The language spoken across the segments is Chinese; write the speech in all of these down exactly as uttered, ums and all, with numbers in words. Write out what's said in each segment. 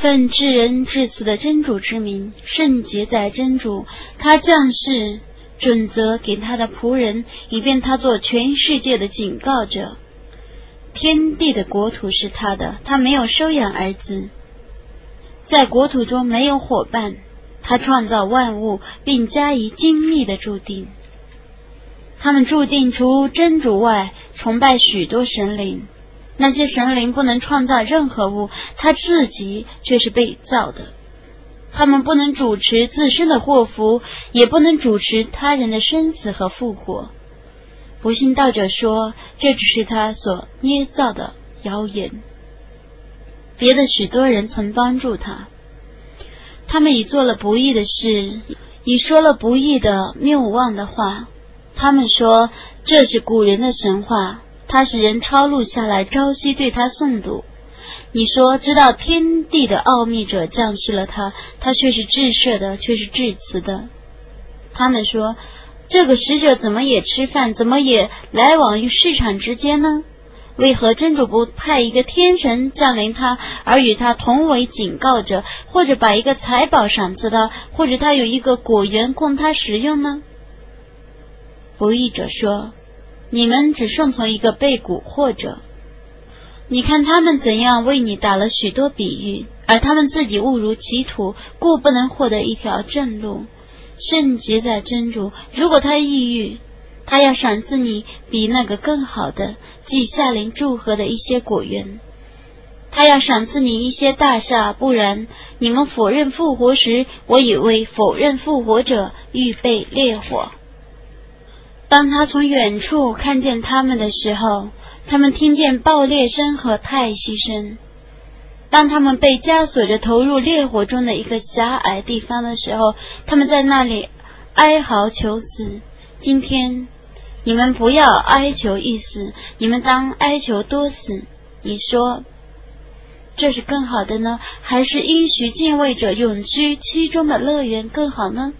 奉至仁至慈的真主之名，圣洁在真主，他降世准则给他的仆人，以便他做全世界的警告者。天地的国土是他的，他没有收养儿子，在国土中没有伙伴，他创造万物，并加以精密的注定。他们注定除真主外，崇拜许多神灵，那些神灵不能创造任何物，他自己却是被造的。他们不能主持自身的祸福，也不能主持他人的生死和复活。不信道者说，这只是他所捏造的谣言。别的许多人曾帮助他，他们已做了不义的事，已说了不义的谬妄的话。他们说这是古人的神话，他使人抄录下来，朝夕对他诵读。你说知道天地的奥秘者降世了他，他却是至赦的，却是至慈的。他们说这个使者怎么也吃饭，怎么也来往于市场之间呢？为何真主不派一个天神降临他，而与他同为警告者，或者把一个财宝赏赐他，或者他有一个果园供他食用呢？不义者说，你们只顺从一个被蛊惑者。你看他们怎样为你打了许多比喻，而他们自己误入歧途，故不能获得一条正路。圣洁在真主，如果他抑郁，他要赏赐你比那个更好的，即夏林祝贺的一些果园。他要赏赐你一些大厦，不然你们否认复活时，我已为否认复活者预备烈火。当他从远处看见他们的时候，他们听见爆裂声和叹息声。当他们被枷锁着投入烈火中的一个狭隘地方的时候，他们在那里哀嚎求死。今天你们不要哀求一死，你们当哀求多死。你说这是更好的呢，还是应许敬畏者永居其中的乐园更好呢？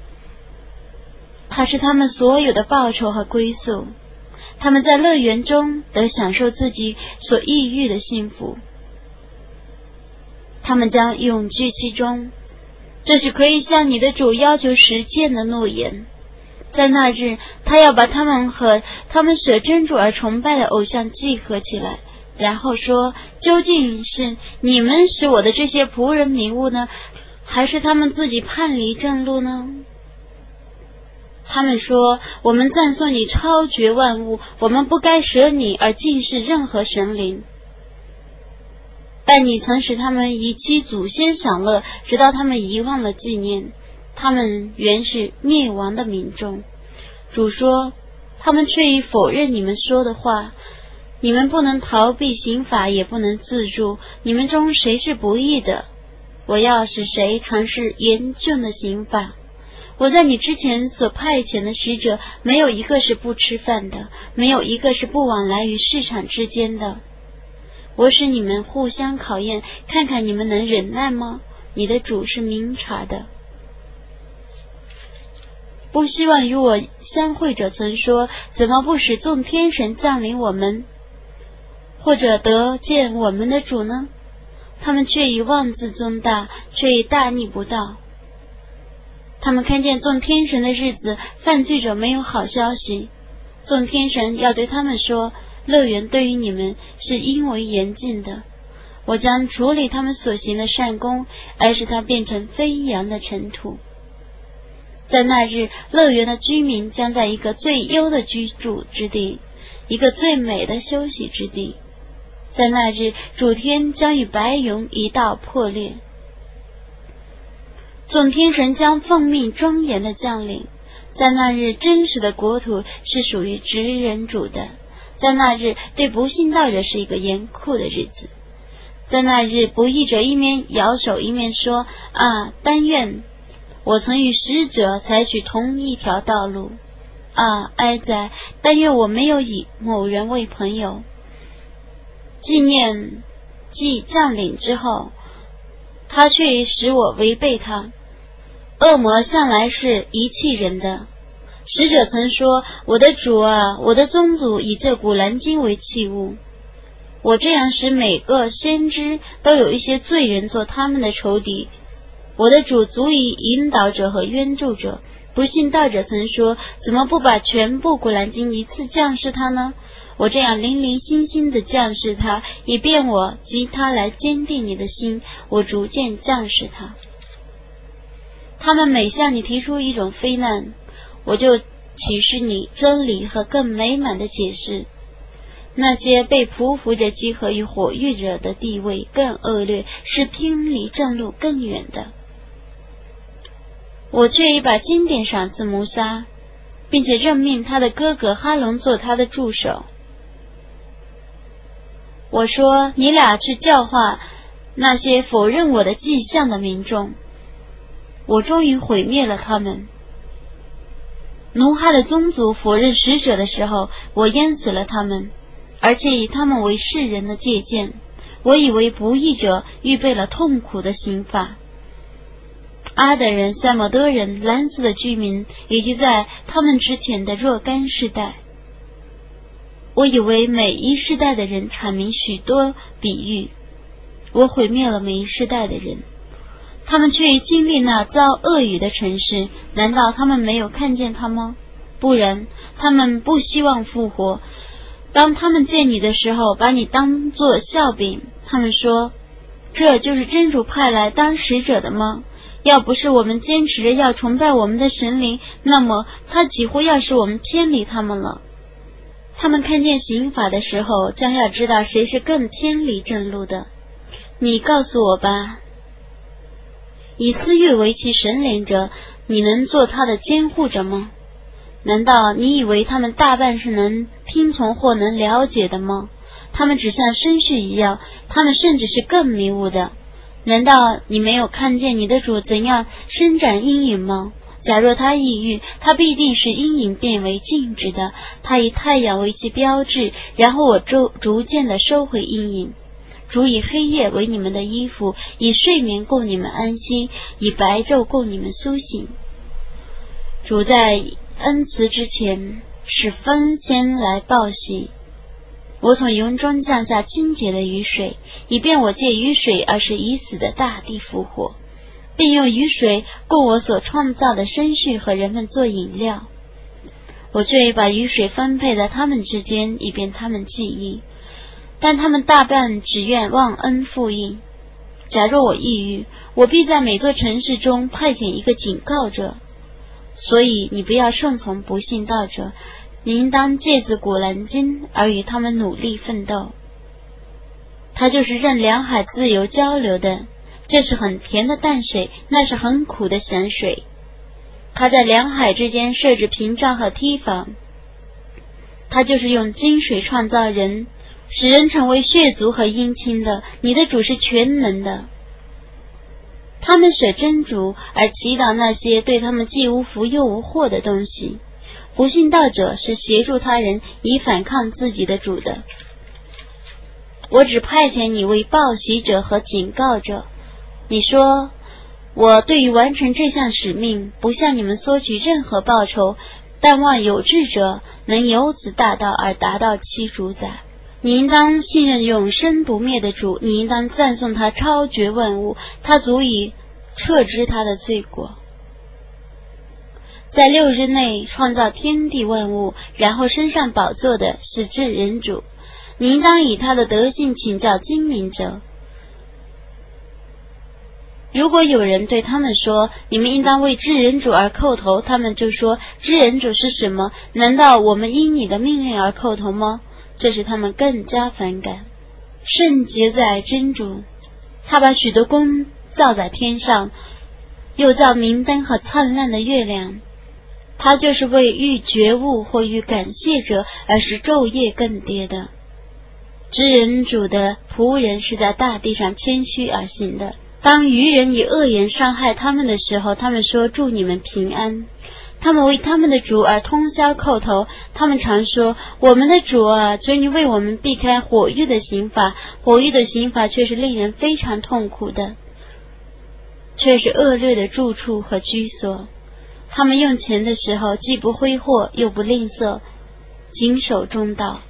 它是他们所有的报酬和归宿，他们在乐园中得享受自己所抑郁的幸福，他们将永居其中。这是可以向你的主要求实践的诺言。在那日，他要把他们和他们舍真主而崇拜的偶像集合起来，然后说，究竟是你们使我的这些仆人迷雾呢，还是他们自己叛离正路呢？他们说，我们赞颂你超绝万物，我们不该舍你而敬视任何神灵。但你曾使他们以其祖先享乐，直到他们遗忘了纪念，他们原是灭亡的民众。主说，他们却已否认你们说的话，你们不能逃避刑罚，也不能自助，你们中谁是不义的？我要使谁尝试严峻的刑罚。我在你之前所派遣的使者，没有一个是不吃饭的，没有一个是不往来于市场之间的。我使你们互相考验，看看你们能忍耐吗？你的主是明察的。不希望与我相会者曾说，怎么不使众天神降临我们，或者得见我们的主呢？他们却以妄自尊大，却以大逆不道。他们看见众天神的日子，犯罪者没有好消息。众天神要对他们说，乐园对于你们是因为严禁的，我将处理他们所行的善功，而使它变成飞扬的尘土。在那日，乐园的居民将在一个最优的居住之地，一个最美的休息之地。在那日，主天将与白云一道破裂，众天神将奉命庄严的降临。在那日，真实的国土是属于直人主的。在那日，对不信道者是一个严酷的日子。在那日，不义者一面摇手一面说，啊，但愿我曾与使者采取同一条道路。啊，哀哉，但愿我没有以某人为朋友。纪念既降临之后，他却使我违背他。恶魔向来是遗弃人的。使者曾说，我的主啊，我的宗族以这古兰经为器物。 我这样使每个先知都有一些罪人做他们的仇敌。我的主足以引导者和援助者。不信道者曾说，怎么不把全部古兰经一次降示他呢？我这样零零星星地降示他，以便我及他来坚定你的心，我逐渐降示他。他们每向你提出一种非难，我就启示你真理和更美满的解释。那些被匍匐着集合于火狱者的地位更恶劣，是偏离正路更远的。我却已把经典赏赐摩沙，并且任命他的哥哥哈龙做他的助手。我说，你俩去教化那些否认我的迹象的民众，我终于毁灭了他们。奴哈的宗族否认使者的时候，我淹死了他们，而且以他们为世人的借鉴。我以为不义者预备了痛苦的刑罚。阿德人、塞摩德人、蓝色的居民，以及在他们之前的若干世代，我以为每一世代的人阐明许多比喻，我毁灭了每一世代的人，他们却经历那遭恶语的城市，难道他们没有看见他吗？不然，他们不希望复活。当他们见你的时候，把你当作笑柄，他们说，这就是真主派来当使者的吗？要不是我们坚持着要崇拜我们的神灵，那么他几乎要使我们偏离他们了。他们看见刑法的时候，将要知道谁是更偏离正路的。你告诉我吧，以私欲为其神灵者，你能做他的监护者吗？难道你以为他们大半是能听从或能了解的吗？他们只像绅士一样，他们甚至是更迷雾的。难道你没有看见你的主怎样伸展阴影吗？假若他抑郁，他必定使阴影变为静止的。他以太阳为其标志，然后我逐逐渐地收回阴影。主以黑夜为你们的衣服，以睡眠供你们安息，以白昼供你们苏醒。主在恩慈之前，使风先来报喜。我从云中降下清洁的雨水，以便我借雨水而使已死的大地复活，并用雨水供我所创造的牲畜和人们做饮料。我却把雨水分配在他们之间，以便他们记忆，但他们大半只愿忘恩负义。假若我抑郁，我必在每座城市中派遣一个警告者。所以你不要顺从不信道者，你应当借自古兰经而与他们努力奋斗。它就是任两海自由交流的，这是很甜的淡水，那是很苦的咸水。它在两海之间设置屏障和堤防。它就是用金水创造人，使人成为血族和姻亲的。你的主是全能的。他们舍真主而祈祷那些对他们既无福又无祸的东西。不信道者是协助他人以反抗自己的主的。我只派遣你为报喜者和警告者。你说，我对于完成这项使命不向你们索取任何报酬，但望有志者能由此大道而达到其主宰。你应当信任永生不灭的主，你应当赞颂他超绝万物，他足以撤之他的罪过。在六日内创造天地万物，然后升上宝座的是至人主，你应当以他的德性请教精明者。如果有人对他们说，你们应当为至人主而叩头，他们就说，至人主是什么？难道我们因你的命令而叩头吗？这使他们更加反感。圣洁在真主，他把许多宫造在天上，又造明灯和灿烂的月亮。他就是为欲觉悟或欲感谢者而使昼夜更迭的。知人主的仆人是在大地上谦虚而行的。当愚人以恶言伤害他们的时候，他们说，祝你们平安。他们为他们的主而通宵叩头，他们常说，我们的主啊，求你为我们避开火狱的刑罚。火狱的刑罚却是令人非常痛苦的，却是恶劣的住处和居所。他们用钱的时候既不挥霍又不吝啬，谨守中道。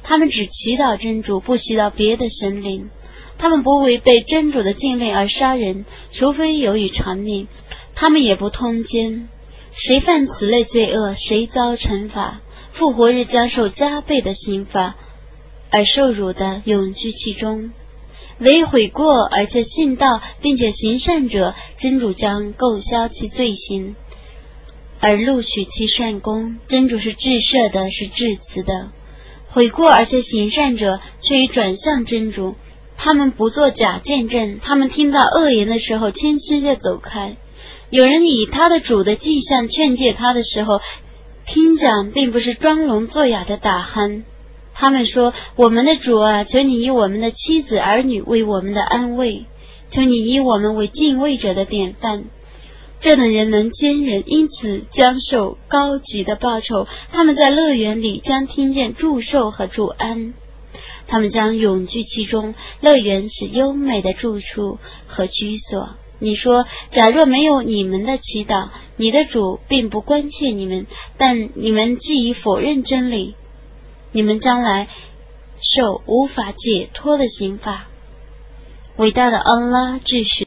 他们只祈祷真主，不祈祷别的神灵。他们不违背真主的禁令而杀人，除非由于偿命。他们也不通奸，谁犯此类罪恶，谁遭惩罚，复活日将受加倍的刑罚，而受辱的永居其中。唯悔过而且信道并且行善者，真主将购销其罪行，而录取其善功。真主是至赦的，是至慈的。悔过而且行善者却已转向真主，他们不做假见证，他们听到恶言的时候谦虚地走开。有人以他的主的迹象劝诫他的时候，听讲并不是装聋作哑的打鼾。他们说，我们的主啊，求你以我们的妻子儿女为我们的安慰，求你以我们为敬畏者的典范。这等人能坚忍，因此将受高级的报酬。他们在乐园里将听见祝寿和祝安，他们将永居其中。乐园是优美的住处和居所。你说，假若没有你们的祈祷，你的主并不关切你们，但你们既已否认真理，你们将来受无法解脱的刑罚。伟大的安拉至实